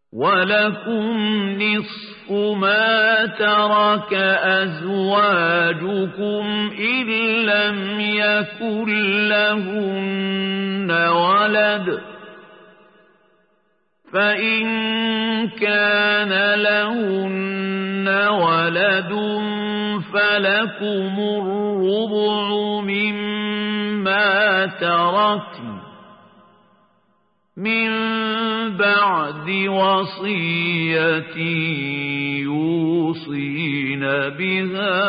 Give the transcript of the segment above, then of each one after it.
ولكم نصف ما ترك أزواجكم إن لم يكن لهن ولد، فإن كان لهن ولد فلكم الربع مما تركن من بعد وصية يوصين بها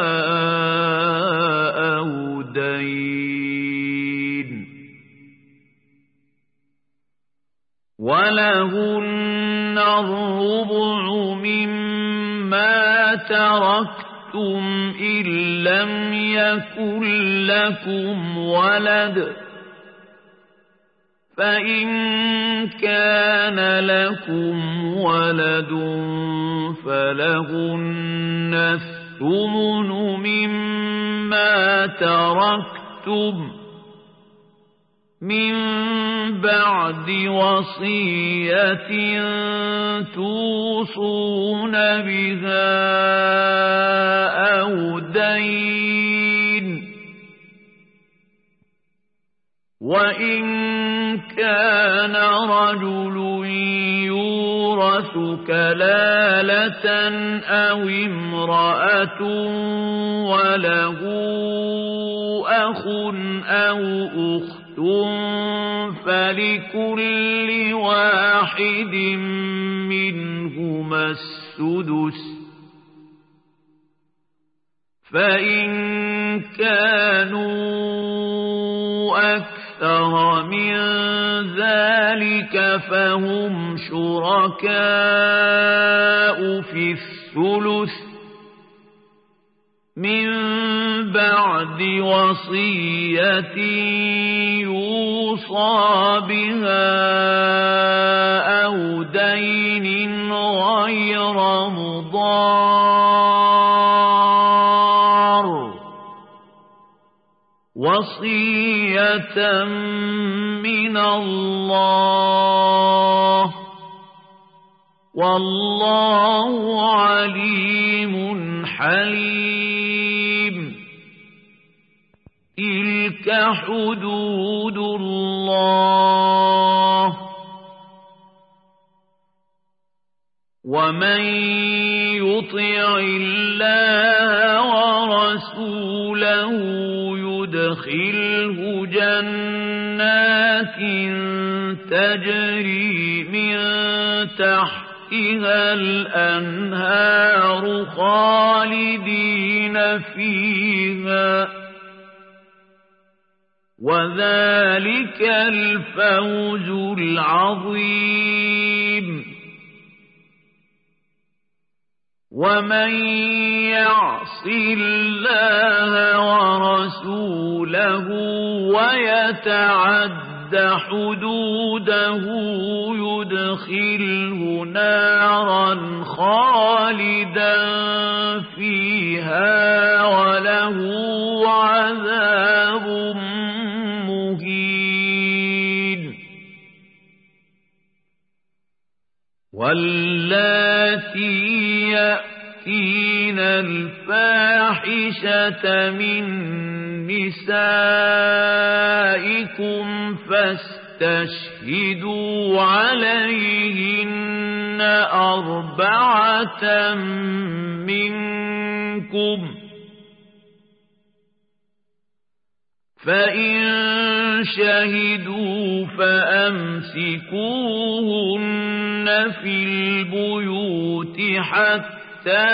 أو دين، ولهن الربع مما تركتم إن لم يكن لكم ولد، فإن كان لكم ولد فلهن الثمن مما تركتم من بعد وصية توصون بها أو دين، وإن كان رجل يورث كلالة أو امرأة وله أخ أو أخت فلكل واحد منهما السدس، فإن كانوا أكثر من ذلك فهم شركاء في الثلث من بعد وصية يوصى بها أو دين غير مضار، وصية من الله، والله عليم حليم. تلك حدود الله، ومن يطع الله ورسوله يدخله جنات تجري من تحتها الأنهار خالدين فيها، وذلك الفوز العظيم. ومن يعص الله ورسوله ويتعد حدوده يدخله نارا خالدا فيها وله عذاب مهين. واللاتي يأتين الفاحشة من نسائكم فاستشهدوا عليهن 4 منكم، فإن شهدوا فأمسكوهن في البيوت حتى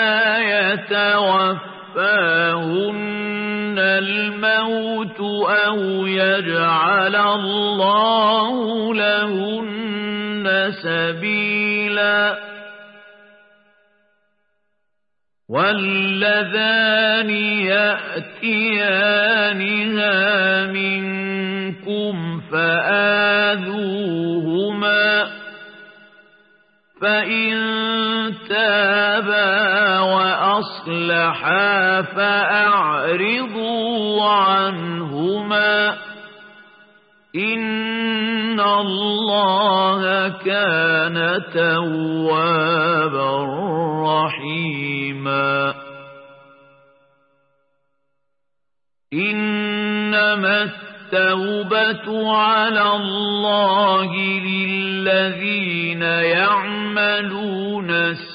يتوفاهن الموت أو يجعل الله لهن سبيلا. واللذان يأتيانها منكم فآذوهما، فإن تابا وأصلحا فأعرضوا عنهما، إن الله كان توابا رحيما إنما التوبة على الله للذين يعملون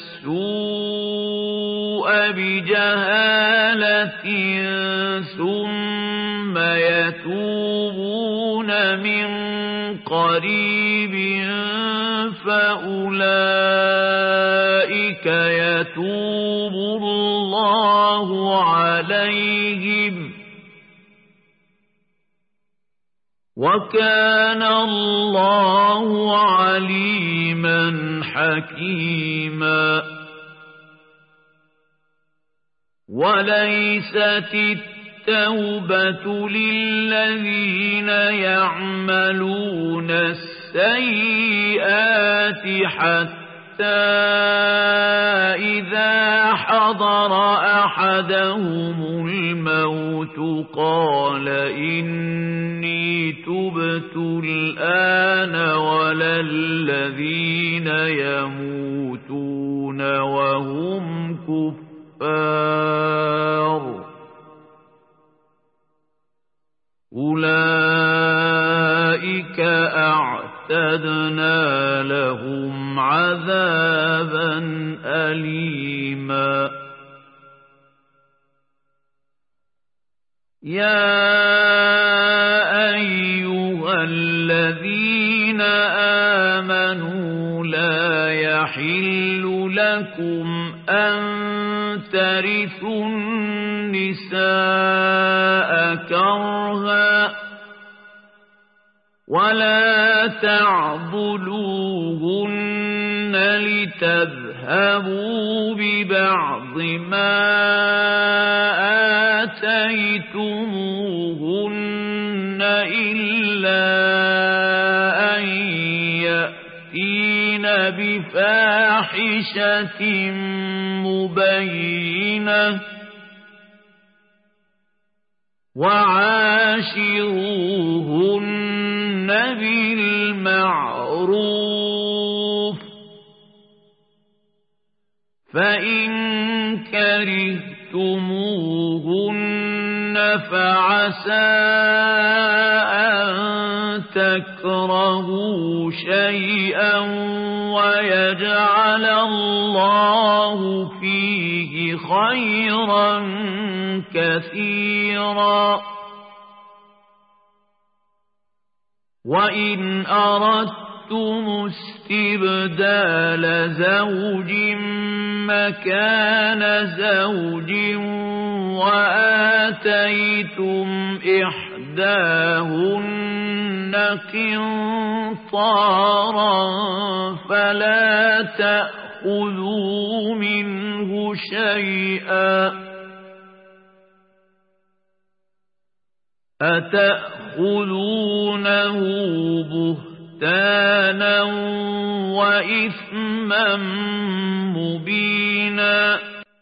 السوء بجهالة ثم يتوبون من قريب فأولئك يتوب الله عليهم وكان الله عليما حكيما وليست التوبة للذين يعملون السيئات حتى إذا حضر أحدهم الموت قال إني تبت الآن ولا الذين يموتون وهم كفار أولئك أعتدنا لهم عذابا أليما يا أيها الذين آمنوا لا يحل لكم أن ترثوا النساء كرها ولا تعضلوهن لتذهبوا ببعض ما آتيتموهن إلا أن يأتين بفاحشة مبينة وعاشروهن بالمعروف فإن كرهتموهن فعسى أن تكرهوا شيئا ويجعل الله فيه خيرا كثيرا وإن أردتم استبدال زوج مكان زوج وآتيتم إحداهن قنطارا فلا تأخذوا منه شيئا أتأخذونه بهتانا وإثما مبينا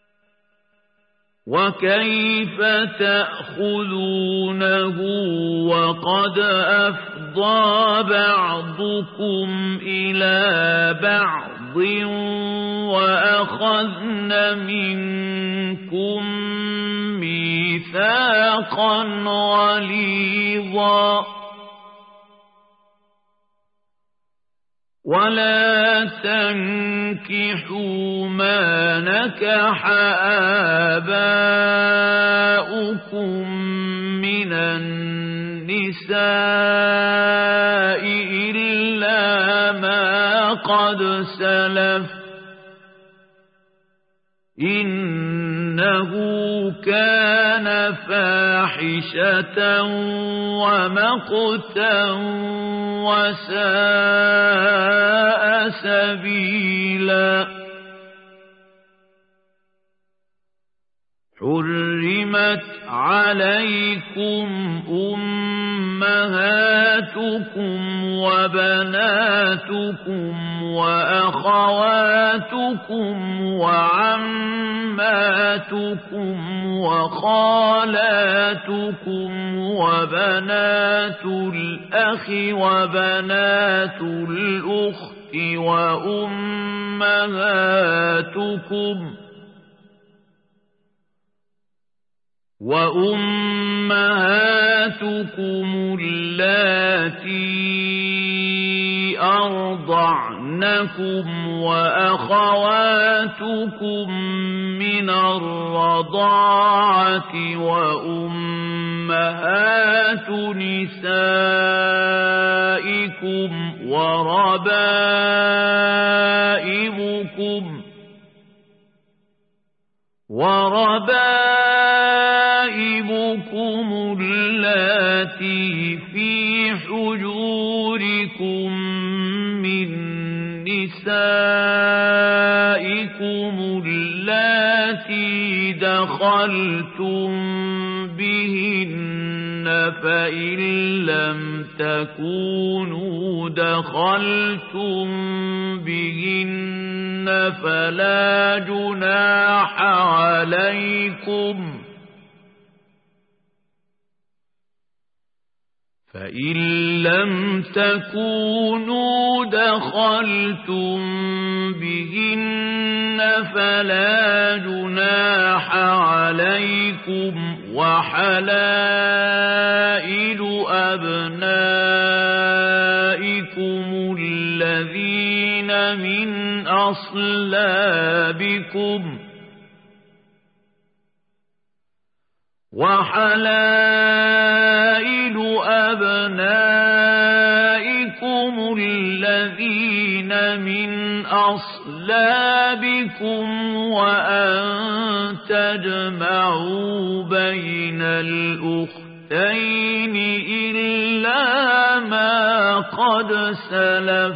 وكيف تأخذونه وقد أفضى بعضكم إلى بعض وأخذن منكم ميثاقا غليظا ولا تنكحوا ما نكح آباؤكم من النساء إلا ما قد سلف إنه كان فاحشة ومقتا وساء سبيلا حرمت عليكم أمهاتكم وبناتكم وأخواتكم وعماتكم وخالاتكم وبنات الأخ وبنات الأخت وأمهاتكم اللاتي أرضعنكم وأخواتكم من الرضاعة وأمهات نسائكم وربائبكم اللاتي في حجوركم من نسائكم اللاتي دخلتم بهن فإن لم تكونوا دخلتم بهن فلا جناح عليكم فإن لم تكونوا دخلتم بهن فلا جناح عليكم وحلائل أبنائكم الذين من أصلابكم وأن تجمعوا بين الأختين إلا ما قد سلف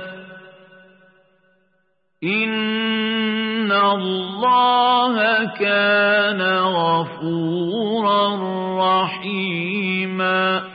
إن الله كان غفورا رحيما